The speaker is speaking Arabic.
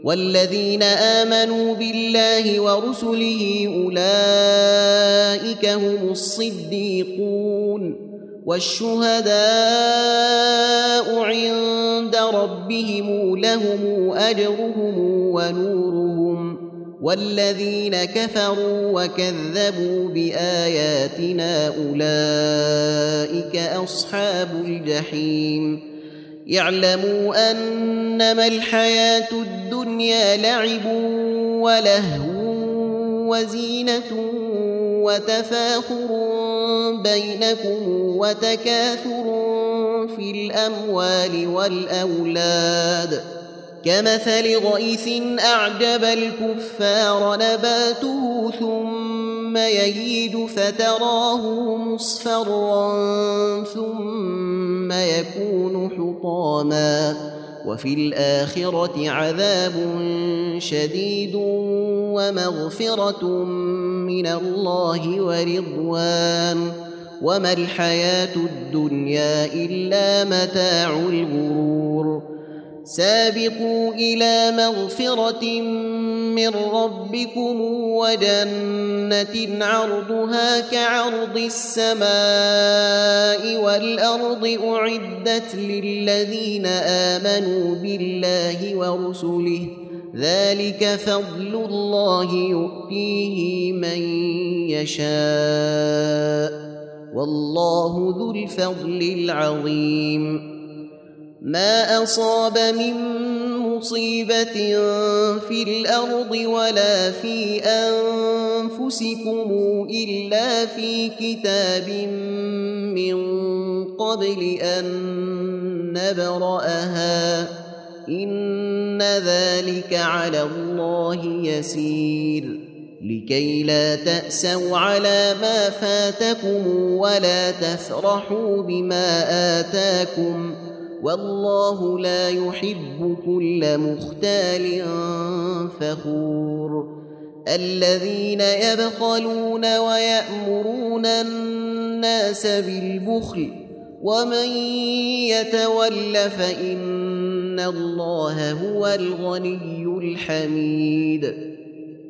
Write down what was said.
والذين آمنوا بالله ورسله أولئك هم الصديقون والشهداء عند ربهم لهم أجرهم ونورهم والذين كفروا وكذبوا بآياتنا أولئك أصحاب الجحيم يعلموا أنما الحياة الدنيا لعب ولهو وزينة وتفاخر بينكم وتكاثر في الأموال والأولاد كمثل غيث أعجب الكفار نباته ثم يهيج فتراه مصفرا ثم يكون حطاما وفي الآخرة عذاب شديد ومغفرة من الله ورضوان وما الحياة الدنيا إلا متاع الغرور سابقوا إلى مغفرة من ربكم وجنة عرضها كعرض السماء والأرض أعدت للذين آمنوا بالله ورسله ذلك فضل الله يؤتيه من يشاء والله ذو الفضل العظيم ما أصاب من مصيبة في الأرض ولا في أنفسكم إلا في كتاب من قبل أن نبرأها إن ذلك على الله يسير لكي لا تأسوا على ما فاتكم ولا تفرحوا بما آتاكم والله لا يحب كل مختال فخور الذين يبخلون ويأمرون الناس بالبخل ومن يتول فإن الله هو الغني الحميد